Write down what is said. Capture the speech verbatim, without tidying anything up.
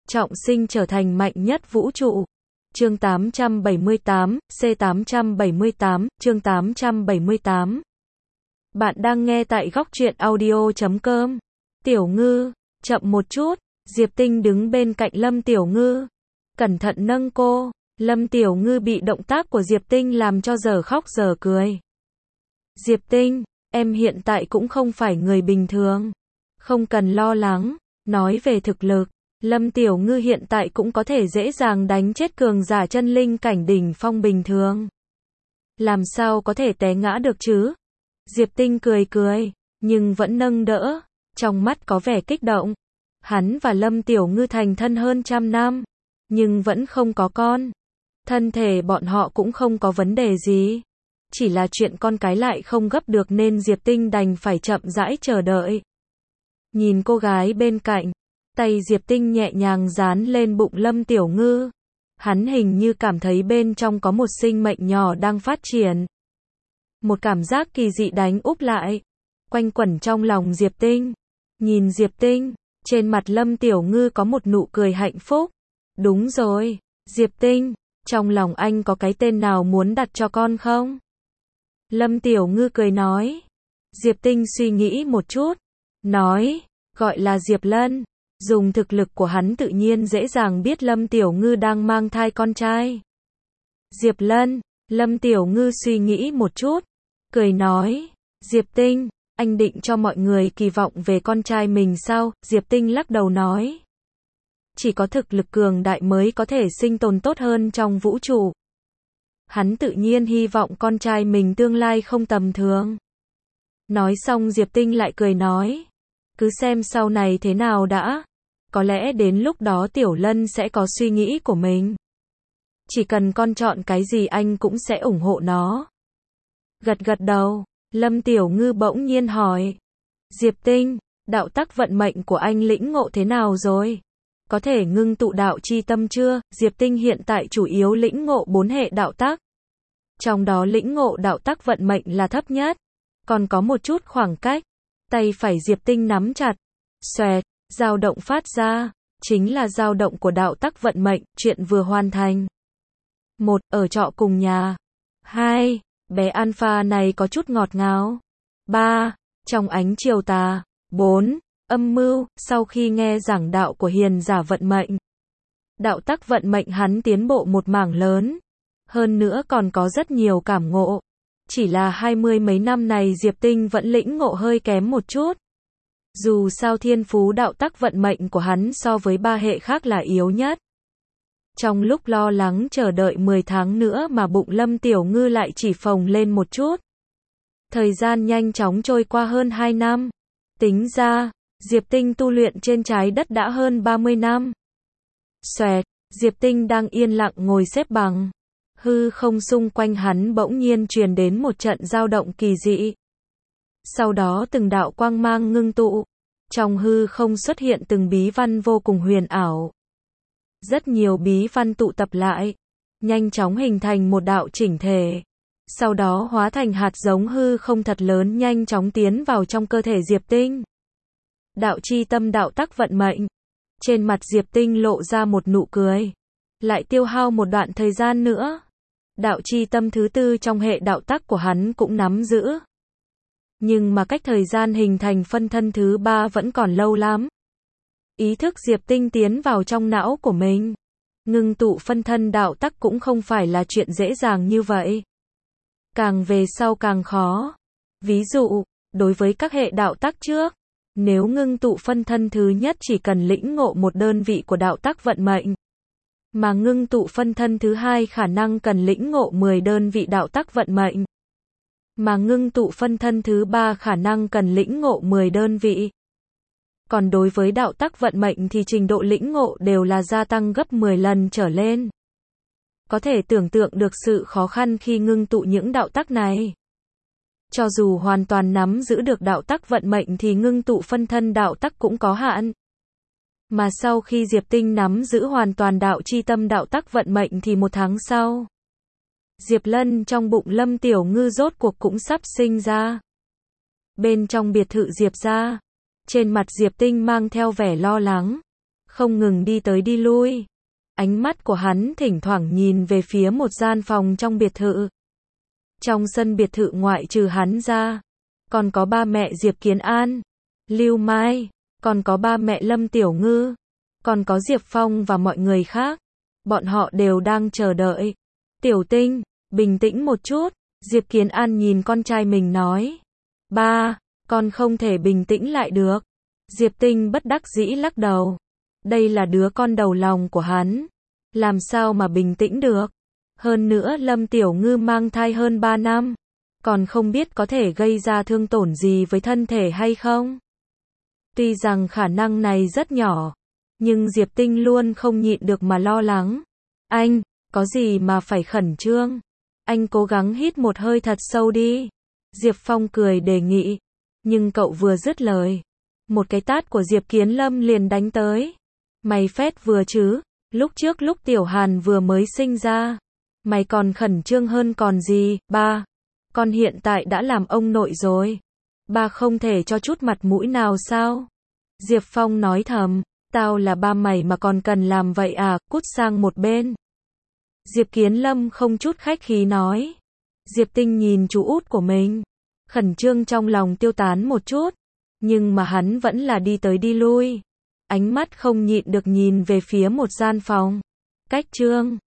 trọng sinh trở thành mạnh nhất vũ trụ. Chương tám trăm bảy mươi tám, C tám trăm bảy mươi tám, chương tám trăm bảy mươi tám. Bạn đang nghe tại góc truyện audio chấm com. Tiểu Ngư, chậm một chút. Diệp Tinh đứng bên cạnh Lâm Tiểu Ngư, cẩn thận nâng cô. Lâm Tiểu Ngư bị động tác của Diệp Tinh làm cho giờ khóc giờ cười. Diệp Tinh, em hiện tại cũng không phải người bình thường. Không cần lo lắng. Nói về thực lực, Lâm Tiểu Ngư hiện tại cũng có thể dễ dàng đánh chết cường giả chân linh cảnh đỉnh phong bình thường. Làm sao có thể té ngã được chứ? Diệp Tinh cười cười, nhưng vẫn nâng đỡ, trong mắt có vẻ kích động. Hắn và Lâm Tiểu Ngư thành thân hơn trăm năm, nhưng vẫn không có con. Thân thể bọn họ cũng không có vấn đề gì. Chỉ là chuyện con cái lại không gấp được nên Diệp Tinh đành phải chậm rãi chờ đợi. Nhìn cô gái bên cạnh, tay Diệp Tinh nhẹ nhàng dán lên bụng Lâm Tiểu Ngư. Hắn hình như cảm thấy bên trong có một sinh mệnh nhỏ đang phát triển. Một cảm giác kỳ dị đánh úp lại, quanh quẩn trong lòng Diệp Tinh. Nhìn Diệp Tinh, trên mặt Lâm Tiểu Ngư có một nụ cười hạnh phúc. Đúng rồi, Diệp Tinh, trong lòng anh có cái tên nào muốn đặt cho con không? Lâm Tiểu Ngư cười nói. Diệp Tinh suy nghĩ một chút, nói, gọi là Diệp Lân. Dùng thực lực của hắn tự nhiên dễ dàng biết Lâm Tiểu Ngư đang mang thai con trai. Diệp Lân, Lâm Tiểu Ngư suy nghĩ một chút, cười nói, Diệp Tinh, anh định cho mọi người kỳ vọng về con trai mình sao? Diệp Tinh lắc đầu nói, chỉ có thực lực cường đại mới có thể sinh tồn tốt hơn trong vũ trụ. Hắn tự nhiên hy vọng con trai mình tương lai không tầm thường. Nói xong Diệp Tinh lại cười nói, cứ xem sau này thế nào đã. Có lẽ đến lúc đó Tiểu Lân sẽ có suy nghĩ của mình. Chỉ cần con chọn cái gì anh cũng sẽ ủng hộ nó. Gật gật đầu, Lâm Tiểu Ngư bỗng nhiên hỏi, Diệp Tinh, đạo tắc vận mệnh của anh lĩnh ngộ thế nào rồi? Có thể ngưng tụ đạo chi tâm chưa? Diệp Tinh hiện tại chủ yếu lĩnh ngộ bốn hệ đạo tắc. Trong đó lĩnh ngộ đạo tắc vận mệnh là thấp nhất. Còn có một chút khoảng cách. Tay phải Diệp Tinh nắm chặt. Xoẹt, dao động phát ra. Chính là dao động của đạo tắc vận mệnh. Chuyện vừa hoàn thành. Một, ở trọ cùng nhà. Hai, bé Alpha này có chút ngọt ngào. Ba, trong ánh chiều tà. Bốn, âm mưu. Sau khi nghe giảng đạo của hiền giả vận mệnh, đạo tắc vận mệnh hắn tiến bộ một mảng lớn. Hơn nữa còn có rất nhiều cảm ngộ. Chỉ là hai mươi mấy năm này Diệp Tinh vẫn lĩnh ngộ hơi kém một chút. Dù sao thiên phú đạo tắc vận mệnh của hắn so với ba hệ khác là yếu nhất. Trong lúc lo lắng chờ đợi mười tháng nữa mà bụng Lâm Tiểu Ngư lại chỉ phồng lên một chút. Thời gian nhanh chóng trôi qua hơn hai năm. Tính ra, Diệp Tinh tu luyện trên trái đất đã hơn ba mươi năm. Xoẹt, Diệp Tinh đang yên lặng ngồi xếp bằng. Hư không xung quanh hắn bỗng nhiên truyền đến một trận dao động kỳ dị. Sau đó từng đạo quang mang ngưng tụ. Trong hư không xuất hiện từng bí văn vô cùng huyền ảo. Rất nhiều bí văn tụ tập lại, nhanh chóng hình thành một đạo chỉnh thể. Sau đó hóa thành hạt giống hư không thật lớn nhanh chóng tiến vào trong cơ thể Diệp Tinh. Đạo chi tâm đạo tắc vận mệnh. Trên mặt Diệp Tinh lộ ra một nụ cười. Lại tiêu hao một đoạn thời gian nữa. Đạo chi tâm thứ tư trong hệ đạo tắc của hắn cũng nắm giữ. Nhưng mà cách thời gian hình thành phân thân thứ ba vẫn còn lâu lắm. Ý thức Diệp Tinh tiến vào trong não của mình. Ngưng tụ phân thân đạo tắc cũng không phải là chuyện dễ dàng như vậy. Càng về sau càng khó. Ví dụ, đối với các hệ đạo tắc trước, nếu ngưng tụ phân thân thứ nhất chỉ cần lĩnh ngộ một đơn vị của đạo tắc vận mệnh. Mà ngưng tụ phân thân thứ hai khả năng cần lĩnh ngộ mười đơn vị đạo tắc vận mệnh. Mà ngưng tụ phân thân thứ ba khả năng cần lĩnh ngộ mười đơn vị. Còn đối với đạo tắc vận mệnh thì trình độ lĩnh ngộ đều là gia tăng gấp mười lần trở lên. Có thể tưởng tượng được sự khó khăn khi ngưng tụ những đạo tắc này. Cho dù hoàn toàn nắm giữ được đạo tắc vận mệnh thì ngưng tụ phân thân đạo tắc cũng có hạn. Mà sau khi Diệp Tinh nắm giữ hoàn toàn đạo chi tâm đạo tắc vận mệnh thì một tháng sau, Diệp Lân trong bụng Lâm Tiểu Ngư rốt cuộc cũng sắp sinh ra. Bên trong biệt thự Diệp gia, trên mặt Diệp Tinh mang theo vẻ lo lắng. không ngừng đi tới đi lui. Ánh mắt của hắn thỉnh thoảng nhìn về phía một gian phòng trong biệt thự. Trong sân biệt thự ngoại trừ hắn ra, còn có ba mẹ Diệp Kiến An, Lưu Mai, còn có ba mẹ Lâm Tiểu Ngư, còn có Diệp Phong và mọi người khác. Bọn họ đều đang chờ đợi. Tiểu Tinh, bình tĩnh một chút. Diệp Kiến An nhìn con trai mình nói. Ba, con không thể bình tĩnh lại được. Diệp Tinh bất đắc dĩ lắc đầu. Đây là đứa con đầu lòng của hắn. Làm sao mà bình tĩnh được. Hơn nữa Lâm Tiểu Ngư mang thai hơn ba năm. Còn không biết có thể gây ra thương tổn gì với thân thể hay không. Tuy rằng khả năng này rất nhỏ. Nhưng Diệp Tinh luôn không nhịn được mà lo lắng. Anh, có gì mà phải khẩn trương. Anh cố gắng hít một hơi thật sâu đi. Diệp Phong cười đề nghị. Nhưng cậu vừa dứt lời. Một cái tát của Diệp Kiến Lâm liền đánh tới. Mày phét vừa chứ. Lúc trước lúc Tiểu Hàn vừa mới sinh ra. Mày còn khẩn trương hơn còn gì. Ba. Con hiện tại đã làm ông nội rồi. Ba không thể cho chút mặt mũi nào sao. Diệp Phong nói thầm. Tao là ba mày mà còn cần làm vậy à, cút sang một bên. Diệp Kiến Lâm không chút khách khí nói. Diệp Tinh nhìn chú út của mình. Khẩn trương trong lòng tiêu tán một chút. Nhưng mà hắn vẫn là đi tới đi lui. Ánh mắt không nhịn được nhìn về phía một gian phòng. Cách chương